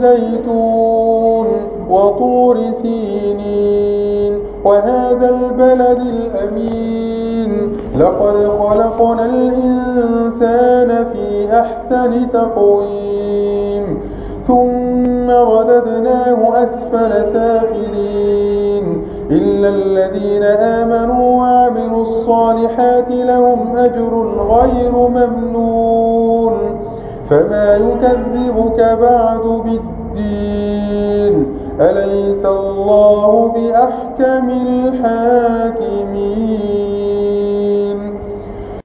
الزيتون وطور سينين وهذا البلد الأمين لقد خلقنا الإنسان في أحسن تقويم ثم رددناه أسفل سافلين إلا الذين آمنوا وعملوا الصالحات لهم أجر غير ممنون فما يكذبك بعد بالدين أليس الله بأحكم الحاكمين.